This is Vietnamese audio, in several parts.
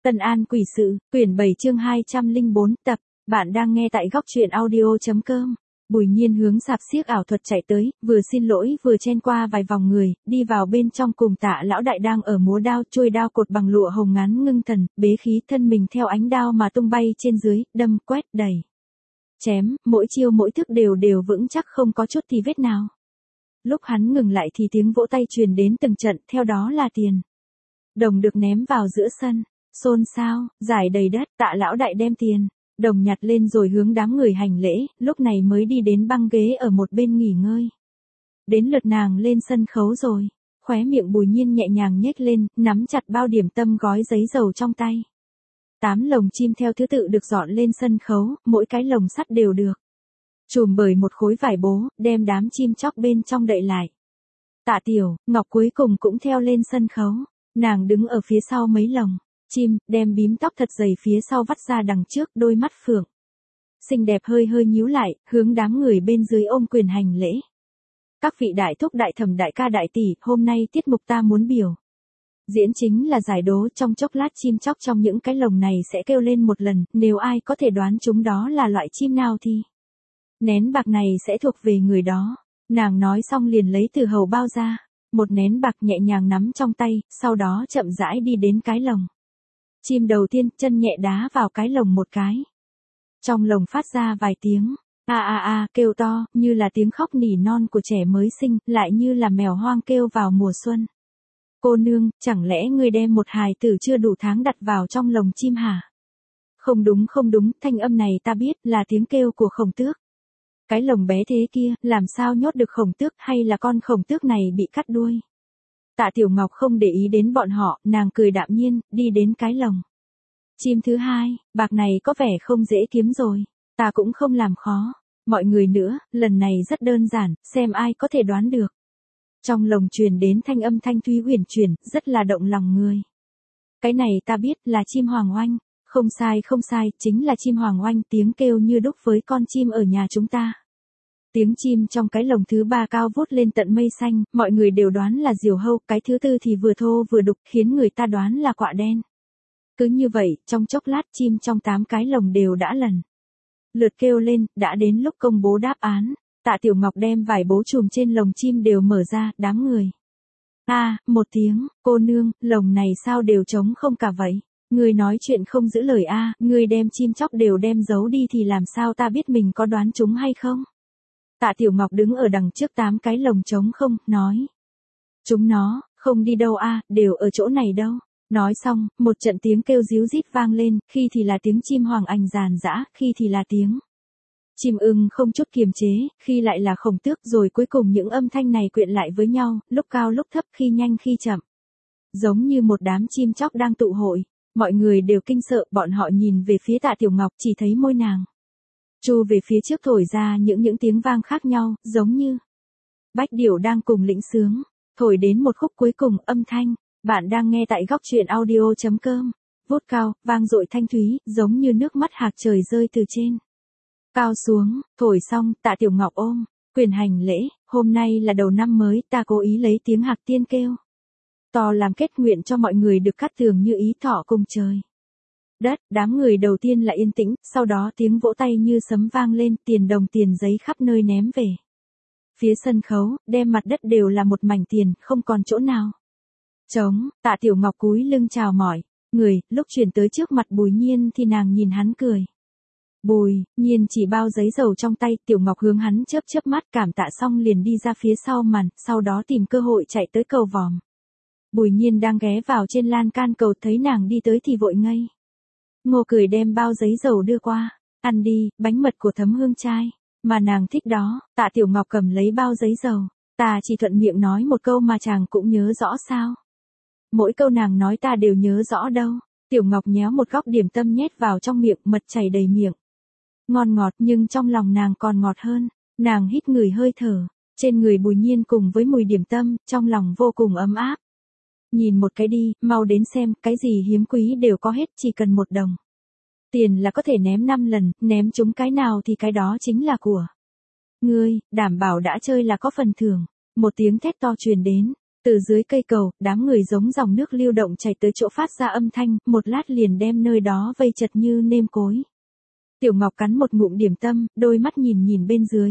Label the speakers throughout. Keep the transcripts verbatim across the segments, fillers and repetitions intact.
Speaker 1: Tân An quỷ sự, quyển bảy chương hai trăm lẻ bốn tập, bạn đang nghe tại góc truyện audio.com. Bùi Nhiên hướng sạp xiếc ảo thuật chạy tới, vừa xin lỗi vừa chen qua vài vòng người, đi vào bên trong cùng Tạ lão đại đang ở múa đao, chuôi đao cột bằng lụa hồng ngắn ngưng thần, bế khí thân mình theo ánh đao mà tung bay trên dưới, đâm, quét, đẩy. Chém, mỗi chiêu mỗi thức đều đều vững chắc không có chút tì vết nào. Lúc hắn ngừng lại thì tiếng vỗ tay truyền đến từng trận, theo đó là tiền đồng được ném vào giữa sân. Xôn xao, giải đầy đất, Tạ lão đại đem tiền đồng nhặt lên rồi hướng đám người hành lễ, lúc này mới đi đến băng ghế ở một bên nghỉ ngơi. Đến lượt nàng lên sân khấu rồi, khóe miệng Bùi Nhiên nhẹ nhàng nhếch lên, nắm chặt bao điểm tâm gói giấy dầu trong tay. Tám lồng chim theo thứ tự được dọn lên sân khấu, mỗi cái lồng sắt đều được trùm bởi một khối vải bố, đem đám chim chóc bên trong đậy lại. Tạ Tiểu, Ngọc cuối cùng cũng theo lên sân khấu, nàng đứng ở phía sau mấy lồng chim, đem bím tóc thật dày phía sau vắt ra đằng trước, đôi mắt phượng xinh đẹp hơi hơi nhíu lại, hướng đám người bên dưới ôm quyền hành lễ. Các vị đại thúc đại thẩm đại ca đại tỷ, hôm nay tiết mục ta muốn biểu diễn chính là giải đố, trong chốc lát chim chóc trong những cái lồng này sẽ kêu lên một lần, nếu ai có thể đoán chúng đó là loại chim nào thì nén bạc này sẽ thuộc về người đó. Nàng nói xong liền lấy từ hầu bao ra một nén bạc, nhẹ nhàng nắm trong tay, sau đó chậm rãi đi đến cái lồng chim đầu tiên, chân nhẹ đá vào cái lồng một cái. Trong lồng phát ra vài tiếng a a a kêu to, như là tiếng khóc nỉ non của trẻ mới sinh, lại như là mèo hoang kêu vào mùa xuân. Cô nương, chẳng lẽ ngươi đem một hài tử chưa đủ tháng đặt vào trong lồng chim hả? Không đúng không đúng, thanh âm này ta biết là tiếng kêu của khổng tước. Cái lồng bé thế kia, làm sao nhốt được khổng tước, hay là con khổng tước này bị cắt đuôi? Tạ Tiểu Ngọc không để ý đến bọn họ, nàng cười đạm nhiên, đi đến cái lồng chim thứ hai. Bạc này có vẻ không dễ kiếm rồi, ta cũng không làm khó mọi người nữa, lần này rất đơn giản, xem ai có thể đoán được. Trong lồng truyền đến thanh âm thanh thúy huyền chuyển, rất là động lòng người. Cái này ta biết là chim hoàng oanh. Không sai không sai, chính là chim hoàng oanh, tiếng kêu như đúc với con chim ở nhà chúng ta. Tiếng chim trong cái lồng thứ ba cao vút lên tận mây xanh, mọi người đều đoán là diều hâu, cái thứ tư thì vừa thô vừa đục, khiến người ta đoán là quạ đen. Cứ như vậy, trong chốc lát chim trong tám cái lồng đều đã lần lượt kêu lên, đã đến lúc công bố đáp án. Tạ Tiểu Ngọc đem vải bố trùm trên lồng chim đều mở ra, đám người a à, một tiếng, cô nương, lồng này sao đều trống không cả vậy? Ngươi nói chuyện không giữ lời a, à, ngươi đem chim chóc đều đem giấu đi thì làm sao ta biết mình có đoán chúng hay không? Tạ Tiểu Ngọc đứng ở đằng trước tám cái lồng trống không, nói. Chúng nó, không đi đâu a, à, đều ở chỗ này đâu. Nói xong, một trận tiếng kêu ríu rít vang lên, khi thì là tiếng chim hoàng oanh ràn rã, khi thì là tiếng chim ưng không chút kiềm chế, khi lại là khổng tước, rồi cuối cùng những âm thanh này quyện lại với nhau, lúc cao lúc thấp, khi nhanh khi chậm. Giống như một đám chim chóc đang tụ hội. Mọi người đều kinh sợ, bọn họ nhìn về phía Tạ Tiểu Ngọc, chỉ thấy môi nàng chu về phía trước thổi ra những những tiếng vang khác nhau, giống như bách điểu đang cùng lĩnh sướng, thổi đến một khúc cuối cùng, âm thanh, bạn đang nghe tại góc truyện audio.com, vút cao, vang dội thanh thúy, giống như nước mắt hạc trời rơi từ trên cao xuống. Thổi xong, Tạ Tiểu Ngọc ôm quyền hành lễ, hôm nay là đầu năm mới, ta cố ý lấy tiếng hạc tiên kêu to làm kết nguyện cho mọi người được cát tường như ý thọ cùng trời đất. Đám người đầu tiên là yên tĩnh, sau đó tiếng vỗ tay như sấm vang lên, tiền đồng tiền giấy khắp nơi ném về phía sân khấu, đem mặt đất đều là một mảnh tiền, không còn chỗ nào trống. Tạ Tiểu Ngọc cúi lưng chào mỏi người, lúc chuyển tới trước mặt Bùi Nhiên thì nàng nhìn hắn cười. Bùi Nhiên chỉ bao giấy dầu trong tay, Tiểu Ngọc hướng hắn chớp chớp mắt, cảm tạ xong liền đi ra phía sau màn, sau đó tìm cơ hội chạy tới cầu vòm. Bùi Nhiên đang ghé vào trên lan can cầu, thấy nàng đi tới thì vội ngây ngô cười đem bao giấy dầu đưa qua. Ăn đi, bánh mật của Thấm Hương trai mà nàng thích đó. Tạ Tiểu Ngọc cầm lấy bao giấy dầu. Ta chỉ thuận miệng nói một câu mà chàng cũng nhớ rõ sao? Mỗi câu nàng nói ta đều nhớ rõ đâu. Tiểu Ngọc nhéo một góc điểm tâm nhét vào trong miệng, mật chảy đầy miệng. Ngon ngọt, nhưng trong lòng nàng còn ngọt hơn. Nàng hít người hơi thở trên người Bùi Nhiên cùng với mùi điểm tâm, trong lòng vô cùng ấm áp. Nhìn một cái đi, mau đến xem, cái gì hiếm quý đều có hết, chỉ cần một đồng tiền là có thể ném năm lần, ném chúng cái nào thì cái đó chính là của ngươi, đảm bảo đã chơi là có phần thưởng. Một tiếng thét to truyền đến Từ dưới cây cầu, đám người giống dòng nước lưu động chảy tới chỗ phát ra âm thanh, một lát liền đem nơi đó vây chật như nêm cối. Tiểu Ngọc cắn một ngụm điểm tâm, đôi mắt nhìn nhìn bên dưới.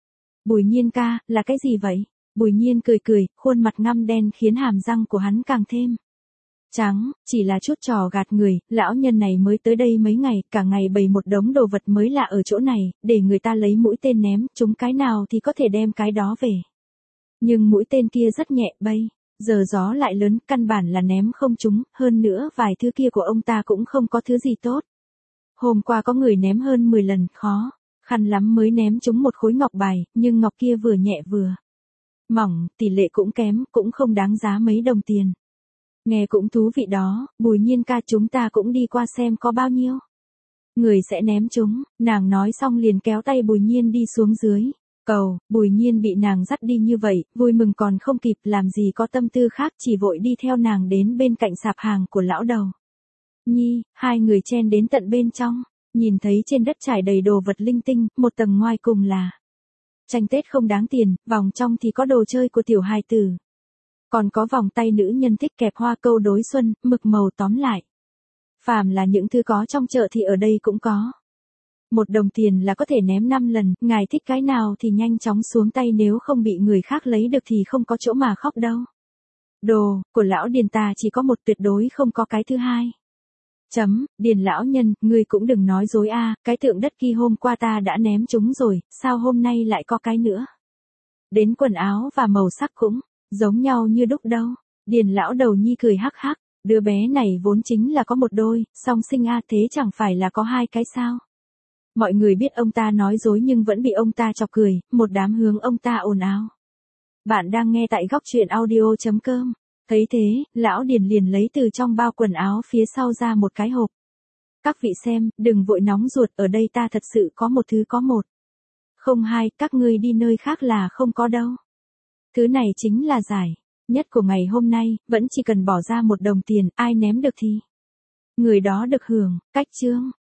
Speaker 1: Bùi Nhiên ca, là cái gì vậy? Bùi Nhiên cười cười, khuôn mặt ngăm đen khiến hàm răng của hắn càng thêm trắng, chỉ là chút trò gạt người, lão nhân này mới tới đây mấy ngày, cả ngày bày một đống đồ vật mới lạ ở chỗ này, để người ta lấy mũi tên ném, chúng cái nào thì có thể đem cái đó về. Nhưng mũi tên kia rất nhẹ bay, giờ gió lại lớn, căn bản là ném không trúng, hơn nữa vài thứ kia của ông ta cũng không có thứ gì tốt. Hôm qua có người ném hơn mười lần, khó khăn lắm mới ném trúng một khối ngọc bài, nhưng ngọc kia vừa nhẹ vừa mỏng, tỷ lệ cũng kém, cũng không đáng giá mấy đồng tiền. Nghe cũng thú vị đó, Bùi Nhiên ca, chúng ta cũng đi qua xem có bao nhiêu người sẽ ném chúng. Nàng nói xong liền kéo tay Bùi Nhiên đi xuống dưới cầu. Bùi Nhiên bị nàng dắt đi như vậy, vui mừng còn không kịp, làm gì có tâm tư khác, chỉ vội đi theo nàng đến bên cạnh sạp hàng của lão đầu Nhi. Hai người chen đến tận bên trong, nhìn thấy trên đất trải đầy đồ vật linh tinh, một tầng ngoài cùng là tranh Tết không đáng tiền, vòng trong thì có đồ chơi của tiểu hài tử. Còn có vòng tay nữ nhân thích kẹp hoa câu đối xuân, mực màu, tóm lại. Phàm là những thứ có trong chợ thì ở đây cũng có. Một đồng tiền là có thể ném năm lần, ngài thích cái nào thì nhanh chóng xuống tay, nếu không bị người khác lấy được thì không có chỗ mà khóc đâu. Đồ của lão Điền ta chỉ có một, tuyệt đối không có cái thứ hai. Chấm, Điền lão nhân, ngươi cũng đừng nói dối a, cái tượng đất kia hôm qua ta đã ném chúng rồi, sao hôm nay lại có cái nữa? Đến quần áo và màu sắc cũng giống nhau như đúc đâu. Điền lão đầu Nhi cười hắc hắc, đứa bé này vốn chính là có một đôi, song sinh a, thế chẳng phải là có hai cái sao? Mọi người biết ông ta nói dối nhưng vẫn bị ông ta chọc cười, một đám hướng ông ta ồn ào. Bạn đang nghe tại góc truyện audio chấm com. Thấy thế, lão Điền liền lấy từ trong bao quần áo phía sau ra một cái hộp. Các vị xem, đừng vội nóng ruột, ở đây ta thật sự có một thứ có một. Không hai, các ngươi đi nơi khác là không có đâu. Thứ này chính là giải nhất của ngày hôm nay, vẫn chỉ cần bỏ ra một đồng tiền, ai ném được thì người đó được hưởng. Cách chương